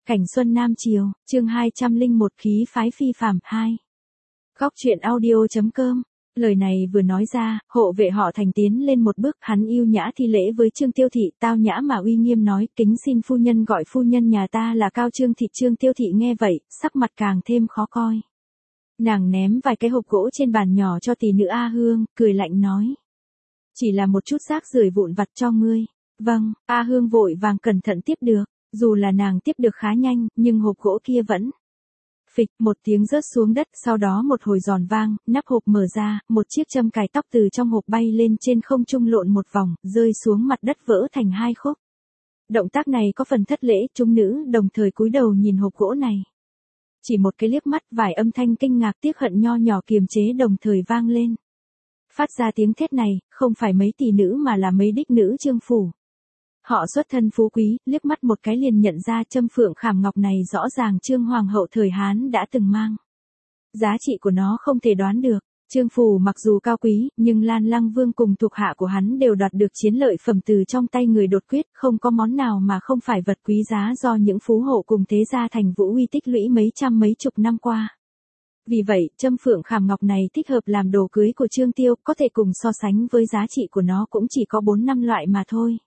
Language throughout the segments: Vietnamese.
Cảnh xuân Nam Triều, chương 201 khí phái phi phàm 2. Góc truyện audio.com. Lời này vừa nói ra, hộ vệ họ Thành tiến lên một bước, hắn yêu nhã thi lễ với Trương Tiêu Thị, tao nhã mà uy nghiêm nói, kính xin phu nhân gọi phu nhân nhà ta là Cao Trương Thị. Trương Tiêu Thị nghe vậy, sắc mặt càng thêm khó coi. Nàng ném vài cái hộp gỗ trên bàn nhỏ cho tỷ nữ A Hương, cười lạnh nói. Chỉ là một chút rác rưởi vụn vặt cho ngươi. Vâng, A Hương vội vàng cẩn thận tiếp được. Dù là nàng tiếp được khá nhanh, nhưng hộp gỗ kia vẫn phịch một tiếng rớt xuống đất, sau đó một hồi giòn vang, nắp hộp mở ra, một chiếc châm cài tóc từ trong hộp bay lên trên không trung lộn một vòng, rơi xuống mặt đất vỡ thành hai khúc. Động tác này có phần thất lễ, chúng nữ đồng thời cúi đầu nhìn hộp gỗ này. Chỉ một cái liếc mắt, vài âm thanh kinh ngạc tiếc hận nho nhỏ kiềm chế đồng thời vang lên. Phát ra tiếng thét này, không phải mấy tỷ nữ mà là mấy đích nữ Trương phủ. Họ xuất thân phú quý, liếc mắt một cái liền nhận ra châm phượng khảm ngọc này rõ ràng Trương Hoàng hậu thời Hán đã từng mang. Giá trị của nó không thể đoán được. Trương phủ mặc dù cao quý, nhưng Lan Lăng Vương cùng thuộc hạ của hắn đều đoạt được chiến lợi phẩm từ trong tay người đột quyết, không có món nào mà không phải vật quý giá do những phú hộ cùng thế gia thành Vũ Uy tích lũy mấy trăm mấy chục năm qua. Vì vậy, châm phượng khảm ngọc này thích hợp làm đồ cưới của Trương Tiêu, có thể cùng so sánh với giá trị của nó cũng chỉ có 4-5 loại mà thôi.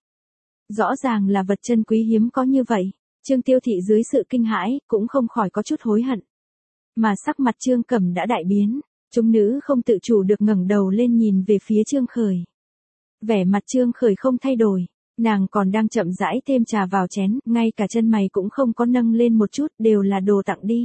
Rõ ràng là vật chân quý hiếm có như vậy, Trương Tiêu Thị dưới sự kinh hãi, cũng không khỏi có chút hối hận. Mà sắc mặt Trương Cẩm đã đại biến, chúng nữ không tự chủ được ngẩng đầu lên nhìn về phía Trương Khởi. Vẻ mặt Trương Khởi không thay đổi, nàng còn đang chậm rãi thêm trà vào chén, ngay cả chân mày cũng không có nâng lên một chút, đều là đồ tặng đi.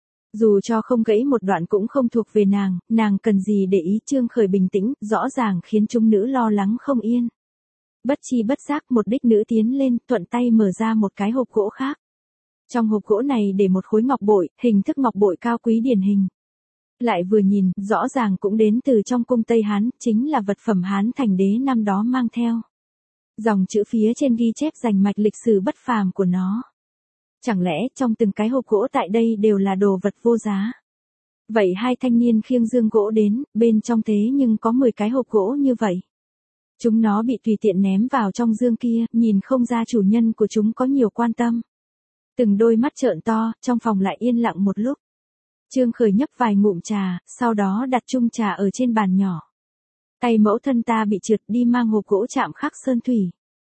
Dù cho không gãy một đoạn cũng không thuộc về nàng cần gì để ý. Trương Khởi bình tĩnh, rõ ràng khiến chúng nữ lo lắng không yên. Bất chi bất giác một đích nữ tiến lên, thuận tay mở ra một cái hộp gỗ khác. Trong hộp gỗ này để một khối ngọc bội, hình thức ngọc bội cao quý điển hình. Lại vừa nhìn, rõ ràng cũng đến từ trong cung Tây Hán, chính là vật phẩm Hán Thành đế năm đó mang theo. Dòng chữ phía trên ghi chép rành mạch lịch sử bất phàm của nó. Chẳng lẽ trong từng cái hộp gỗ tại đây đều là đồ vật vô giá? Vậy hai thanh niên khiêng dương gỗ đến, bên trong thế nhưng có 10 cái hộp gỗ như vậy. Chúng nó bị tùy tiện ném vào trong dương kia, nhìn không ra chủ nhân của chúng có nhiều quan tâm. Từng đôi mắt trợn to, trong phòng lại yên lặng một lúc. Trương Khởi nhấp vài ngụm trà, sau đó đặt chung trà ở trên bàn nhỏ. Tay mẫu thân ta bị trượt, đi mang hộp gỗ chạm khắc sơn thủy.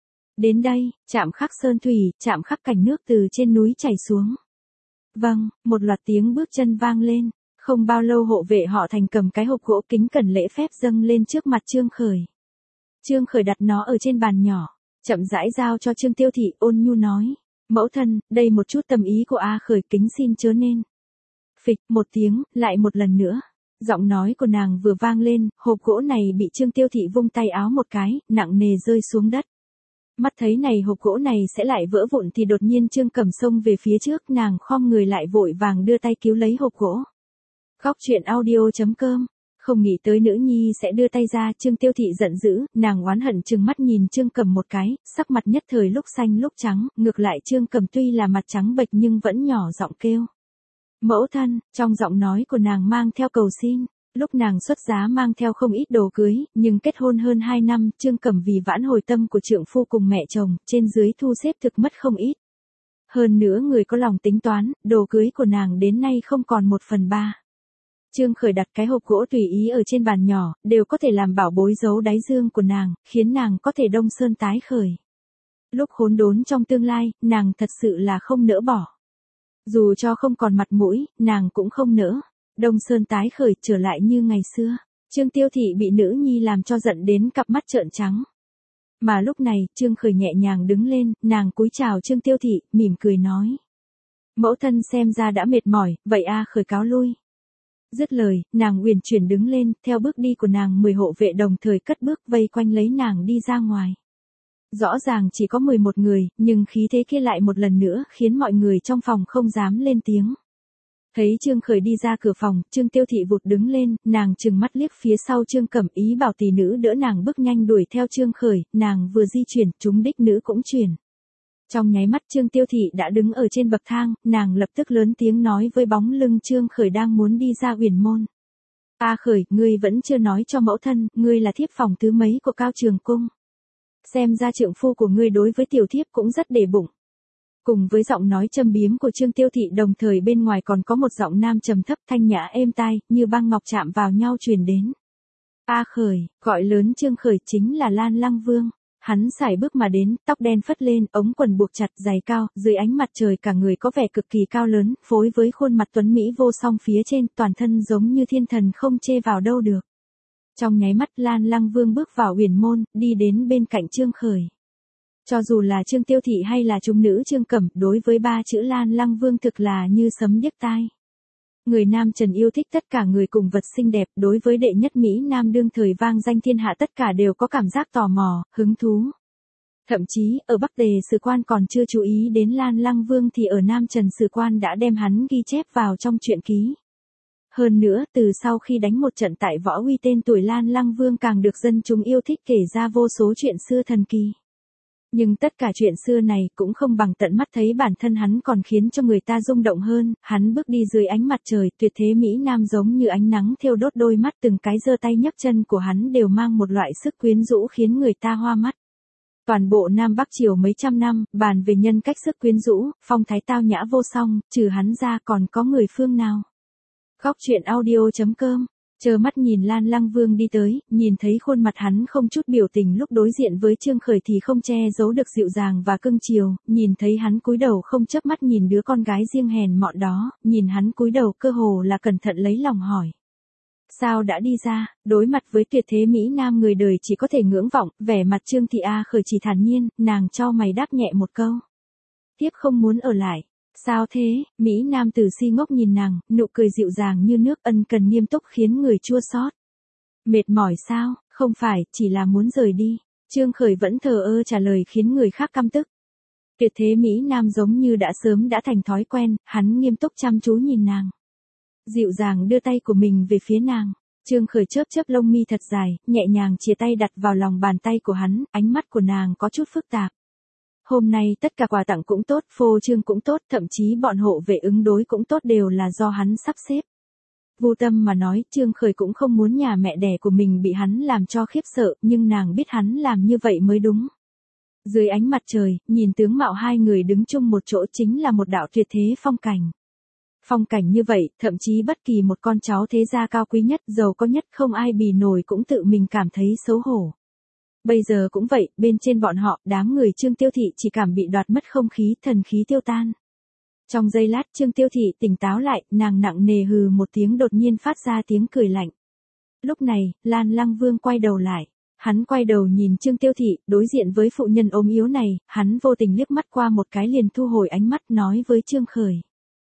Đến đây, chạm khắc sơn thủy, chạm khắc cảnh nước từ trên núi chảy xuống. Vâng, một loạt tiếng bước chân vang lên. Không bao lâu hộ vệ họ Thành cầm cái hộp gỗ kính cẩn lễ phép dâng lên trước mặt Trương Khởi. Trương Khởi đặt nó ở trên bàn nhỏ, chậm rãi giao cho Trương Tiêu Thị, ôn nhu nói. Mẫu thân, đây một chút tâm ý của A Khởi, kính xin chớ nên. Phịch một tiếng, lại một lần nữa. Giọng nói của nàng vừa vang lên, hộp gỗ này bị Trương Tiêu Thị vung tay áo một cái, nặng nề rơi xuống đất. Mắt thấy này hộp gỗ này sẽ lại vỡ vụn thì đột nhiên Trương Cẩm xông về phía trước, nàng khom người lại vội vàng đưa tay cứu lấy hộp gỗ. Góc truyện audio.com. Không nghĩ tới nữ nhi sẽ đưa tay ra. Trương Tiêu Thị giận dữ, nàng oán hận trừng mắt nhìn Trương Cẩm một cái, sắc mặt nhất thời lúc xanh lúc trắng, ngược lại Trương Cẩm tuy là mặt trắng bệch nhưng vẫn nhỏ giọng kêu. Mẫu thân, trong giọng nói của nàng mang theo cầu xin. Lúc nàng xuất giá mang theo không ít đồ cưới, nhưng kết hôn hơn 2 năm, Trương Cẩm vì vãn hồi tâm của trượng phu cùng mẹ chồng, trên dưới thu xếp thực mất không ít. Hơn nữa người có lòng tính toán, đồ cưới của nàng đến nay không còn 1/3. Trương Khởi đặt cái hộp gỗ tùy ý ở trên bàn nhỏ, đều có thể làm bảo bối giấu đáy dương của nàng, khiến nàng có thể đông sơn tái khởi. Lúc khốn đốn trong tương lai, nàng thật sự là không nỡ bỏ. Dù cho không còn mặt mũi, nàng cũng không nỡ. Đông sơn tái khởi trở lại như ngày xưa. Trương Tiêu Thị bị nữ nhi làm cho giận đến cặp mắt trợn trắng. Mà lúc này, Trương Khởi nhẹ nhàng đứng lên, nàng cúi chào Trương Tiêu Thị, mỉm cười nói. Mẫu thân xem ra đã mệt mỏi, vậy A Khởi cáo lui. Dứt lời, nàng uyển chuyển đứng lên, theo bước đi của nàng 10 hộ vệ đồng thời cất bước vây quanh lấy nàng đi ra ngoài. Rõ ràng chỉ có 11 người, nhưng khí thế kia lại một lần nữa khiến mọi người trong phòng không dám lên tiếng. Thấy Trương Khởi đi ra cửa phòng, Trương Tiêu Thị vụt đứng lên, nàng trừng mắt liếc phía sau Trương Cẩm, ý bảo tỷ nữ đỡ nàng bước nhanh đuổi theo Trương Khởi, nàng vừa di chuyển, chúng đích nữ cũng chuyển. Trong nháy mắt Trương Tiêu Thị đã đứng ở trên bậc thang, nàng lập tức lớn tiếng nói với bóng lưng Trương Khởi đang muốn đi ra Uyển môn. A Khởi, ngươi vẫn chưa nói cho mẫu thân, ngươi là thiếp phòng thứ mấy của Cao Trường Cung. Xem ra trượng phu của ngươi đối với tiểu thiếp cũng rất để bụng. Cùng với giọng nói châm biếm của Trương Tiêu Thị đồng thời bên ngoài còn có một giọng nam trầm thấp thanh nhã êm tai, như băng ngọc chạm vào nhau truyền đến. A Khởi, gọi lớn Trương Khởi chính là Lan Lăng Vương. Hắn sải bước mà đến, tóc đen phất lên, ống quần buộc chặt, giày cao, dưới ánh mặt trời cả người có vẻ cực kỳ cao lớn, phối với khuôn mặt tuấn mỹ vô song phía trên, toàn thân giống như thiên thần không chê vào đâu được. Trong nháy mắt Lan Lăng Vương bước vào uyển môn, đi đến bên cạnh Trương Khởi. Cho dù là Trương Tiêu Thị hay là trung nữ Trương Cẩm, đối với ba chữ Lan Lăng Vương thực là như sấm điếc tai. Người nam Trần yêu thích tất cả người cùng vật xinh đẹp, đối với đệ nhất Mỹ Nam đương thời vang danh thiên hạ tất cả đều có cảm giác tò mò, hứng thú. Thậm chí, ở Bắc Tề Sử Quan còn chưa chú ý đến Lan Lăng Vương thì ở Nam Trần Sử Quan đã đem hắn ghi chép vào trong truyện ký. Hơn nữa, từ sau khi đánh một trận tại Võ Uy tên tuổi Lan Lăng Vương càng được dân chúng yêu thích kể ra vô số chuyện xưa thần kỳ. Nhưng tất cả chuyện xưa này cũng không bằng tận mắt thấy bản thân hắn còn khiến cho người ta rung động hơn, hắn bước đi dưới ánh mặt trời, tuyệt thế Mỹ Nam giống như ánh nắng thiêu đốt đôi mắt, từng cái giơ tay nhấc chân của hắn đều mang một loại sức quyến rũ khiến người ta hoa mắt. Toàn bộ Nam Bắc Triều mấy trăm năm, bàn về nhân cách sức quyến rũ, phong thái tao nhã vô song, trừ hắn ra còn có người phương nào. Góc truyện audio.com Chờ mắt nhìn Lan Lăng Vương đi tới, nhìn thấy khuôn mặt hắn không chút biểu tình lúc đối diện với Trương Khởi thì không che giấu được dịu dàng và cưng chiều, nhìn thấy hắn cúi đầu không chớp mắt nhìn đứa con gái riêng hèn mọn đó, nhìn hắn cúi đầu cơ hồ là cẩn thận lấy lòng hỏi. Sao đã đi ra, đối mặt với tuyệt thế Mỹ Nam người đời chỉ có thể ngưỡng vọng, vẻ mặt Trương Thị A Khởi chỉ thản nhiên, nàng chau mày đáp nhẹ một câu. Tiếp không muốn ở lại. Sao thế, Mỹ Nam tử si ngốc nhìn nàng, nụ cười dịu dàng như nước ân cần nghiêm túc khiến người chua xót. Mệt mỏi sao, không phải, chỉ là muốn rời đi. Trương Khởi vẫn thờ ơ trả lời khiến người khác căm tức. Tuyệt thế Mỹ Nam giống như đã sớm đã thành thói quen, hắn nghiêm túc chăm chú nhìn nàng. Dịu dàng đưa tay của mình về phía nàng. Trương Khởi chớp chớp lông mi thật dài, nhẹ nhàng chìa tay đặt vào lòng bàn tay của hắn, ánh mắt của nàng có chút phức tạp. Hôm nay tất cả quà tặng cũng tốt, phô trương cũng tốt, thậm chí bọn hộ vệ ứng đối cũng tốt đều là do hắn sắp xếp. Vô tâm mà nói, Trương Khởi cũng không muốn nhà mẹ đẻ của mình bị hắn làm cho khiếp sợ, nhưng nàng biết hắn làm như vậy mới đúng. Dưới ánh mặt trời, nhìn tướng mạo hai người đứng chung một chỗ chính là một đạo tuyệt thế phong cảnh. Phong cảnh như vậy, thậm chí bất kỳ một con cháu thế gia cao quý nhất, giàu có nhất không ai bì nổi cũng tự mình cảm thấy xấu hổ. Bây giờ cũng vậy, bên trên bọn họ, đám người Trương Tiêu Thị chỉ cảm bị đoạt mất không khí, thần khí tiêu tan. Trong giây lát Trương Tiêu Thị tỉnh táo lại, nàng nặng nề hừ một tiếng đột nhiên phát ra tiếng cười lạnh. Lúc này, Lan Lăng Vương quay đầu lại. Hắn quay đầu nhìn Trương Tiêu Thị, đối diện với phụ nhân ốm yếu này, hắn vô tình liếc mắt qua một cái liền thu hồi ánh mắt nói với Trương Khởi.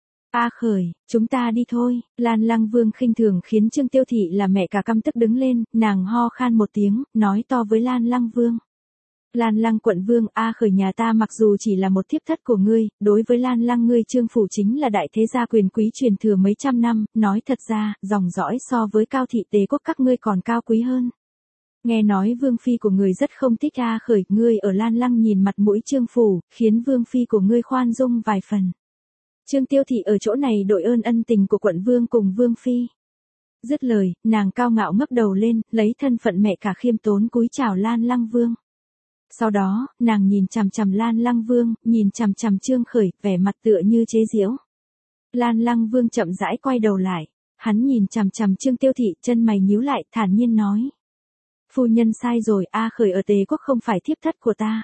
A Khởi, chúng ta đi thôi. Lan Lăng Vương khinh thường khiến Trương Tiêu Thị là mẹ cả căm tức đứng lên, nàng ho khan một tiếng, nói to với Lan Lăng Vương. Lan Lăng quận vương, A Khởi nhà ta mặc dù chỉ là một thiếp thất của ngươi, đối với Lan Lăng ngươi Trương phủ chính là đại thế gia quyền quý truyền thừa mấy trăm năm, nói thật ra, dòng dõi so với Cao thị Tế quốc các ngươi còn cao quý hơn. Nghe nói vương phi của ngươi rất không thích A Khởi, ngươi ở Lan Lăng nhìn mặt mũi Trương phủ, khiến vương phi của ngươi khoan dung vài phần. Trương Tiêu Thị ở chỗ này đội ơn ân tình của quận vương cùng vương phi. Dứt lời, nàng cao ngạo ngấp đầu lên, lấy thân phận mẹ cả khiêm tốn cúi chào Lan Lăng Vương. Sau đó, nàng nhìn chằm chằm Lan Lăng Vương, nhìn chằm chằm Trương Khởi, vẻ mặt tựa như chế giễu. Lan Lăng Vương chậm rãi quay đầu lại, hắn nhìn chằm chằm Trương Tiêu Thị, chân mày nhíu lại, thản nhiên nói. Phu nhân sai rồi, A Khởi ở Tề quốc không phải thiếp thất của ta.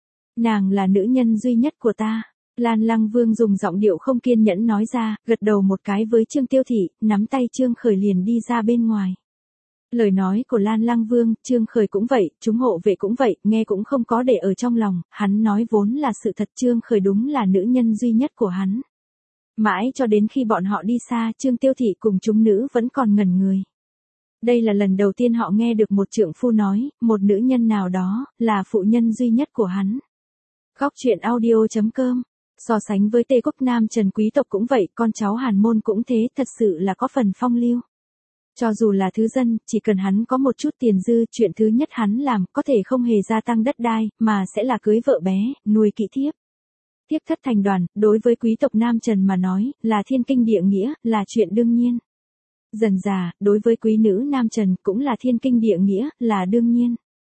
Nàng là nữ nhân duy nhất của ta. Lan Lăng Vương dùng giọng điệu không kiên nhẫn nói ra, gật đầu một cái với Trương Tiêu Thị, nắm tay Trương Khởi liền đi ra bên ngoài. Lời nói của Lan Lăng Vương, Trương Khởi cũng vậy, chúng hộ vệ cũng vậy, nghe cũng không có để ở trong lòng, hắn nói vốn là sự thật, Trương Khởi đúng là nữ nhân duy nhất của hắn. Mãi cho đến khi bọn họ đi xa, Trương Tiêu Thị cùng chúng nữ vẫn còn ngẩn người. Đây là lần đầu tiên họ nghe được một trượng phu nói, một nữ nhân nào đó, là phụ nhân duy nhất của hắn. Góc truyện audio.com So sánh với Tề quốc Nam Trần quý tộc cũng vậy, con cháu Hàn môn cũng thế, thật sự là có phần phong lưu. Cho dù là thứ dân, chỉ cần hắn có một chút tiền dư, chuyện thứ nhất hắn làm, có thể không hề gia tăng đất đai, mà sẽ là cưới vợ bé, nuôi kỹ thiếp. Thiếp thất thành đoàn, đối với quý tộc Nam Trần mà nói, là thiên kinh địa nghĩa, là chuyện đương nhiên. Dần dà, đối với quý nữ Nam Trần, cũng là thiên kinh địa nghĩa, là đương nhiên.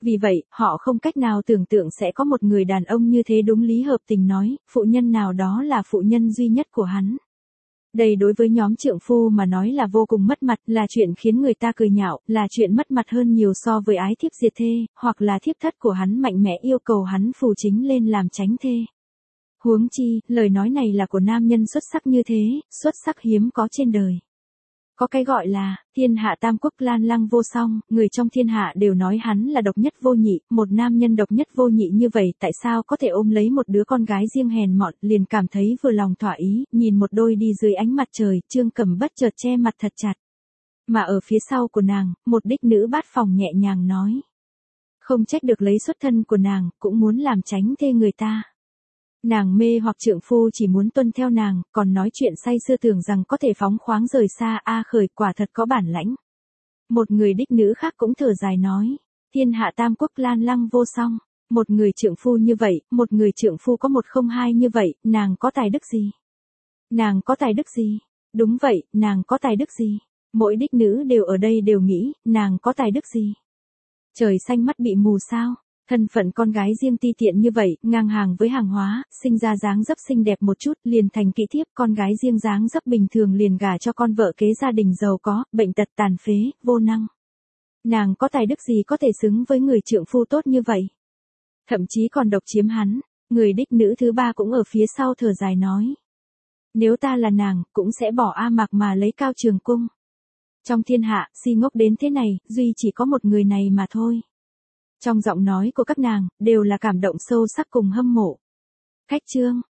Vì vậy, họ không cách nào tưởng tượng sẽ có một người đàn ông như thế đúng lý hợp tình nói, phụ nhân nào đó là phụ nhân duy nhất của hắn. Đây đối với nhóm trượng phu mà nói là vô cùng mất mặt, là chuyện khiến người ta cười nhạo, là chuyện mất mặt hơn nhiều so với ái thiếp diệt thê, hoặc là thiếp thất của hắn mạnh mẽ yêu cầu hắn phù chính lên làm chánh thê. Huống chi, lời nói này là của nam nhân xuất sắc như thế, xuất sắc hiếm có trên đời. Có cái gọi là, thiên hạ tam quốc lan lăng vô song, người trong thiên hạ đều nói hắn là độc nhất vô nhị, một nam nhân độc nhất vô nhị như vậy tại sao có thể ôm lấy một đứa con gái riêng hèn mọn, liền cảm thấy vừa lòng thỏa ý, nhìn một đôi đi dưới ánh mặt trời, Trương Cẩm bất chợt che mặt thật chặt. Mà ở phía sau của nàng, một đích nữ bát phòng nhẹ nhàng nói. Không trách được lấy xuất thân của nàng, cũng muốn làm tránh thê người ta. Nàng mê hoặc trượng phu chỉ muốn tuân theo nàng, còn nói chuyện say sưa tưởng rằng có thể phóng khoáng rời xa khởi quả thật có bản lãnh. Một người đích nữ khác cũng thở dài nói, thiên hạ tam quốc lan lăng vô song, một người trượng phu như vậy, một người trượng phu có một không hai như vậy, nàng có tài đức gì? Nàng có tài đức gì? Đúng vậy, nàng có tài đức gì? Mỗi đích nữ đều ở đây đều nghĩ, nàng có tài đức gì? Trời xanh mắt bị mù sao? Thân phận con gái riêng ti tiện như vậy, ngang hàng với hàng hóa, sinh ra dáng dấp xinh đẹp một chút, liền thành kỹ thiếp, con gái riêng dáng dấp bình thường liền gả cho con vợ kế gia đình giàu có, bệnh tật tàn phế, vô năng. Nàng có tài đức gì có thể xứng với người trượng phu tốt như vậy? Thậm chí còn độc chiếm hắn, người đích nữ thứ ba cũng ở phía sau thở dài nói. Nếu ta là nàng, cũng sẽ bỏ A Mạc mà lấy Cao Trường Cung. Trong thiên hạ, si ngốc đến thế này, duy chỉ có một người này mà thôi. Trong giọng nói của các nàng, đều là cảm động sâu sắc cùng hâm mộ. Khách chương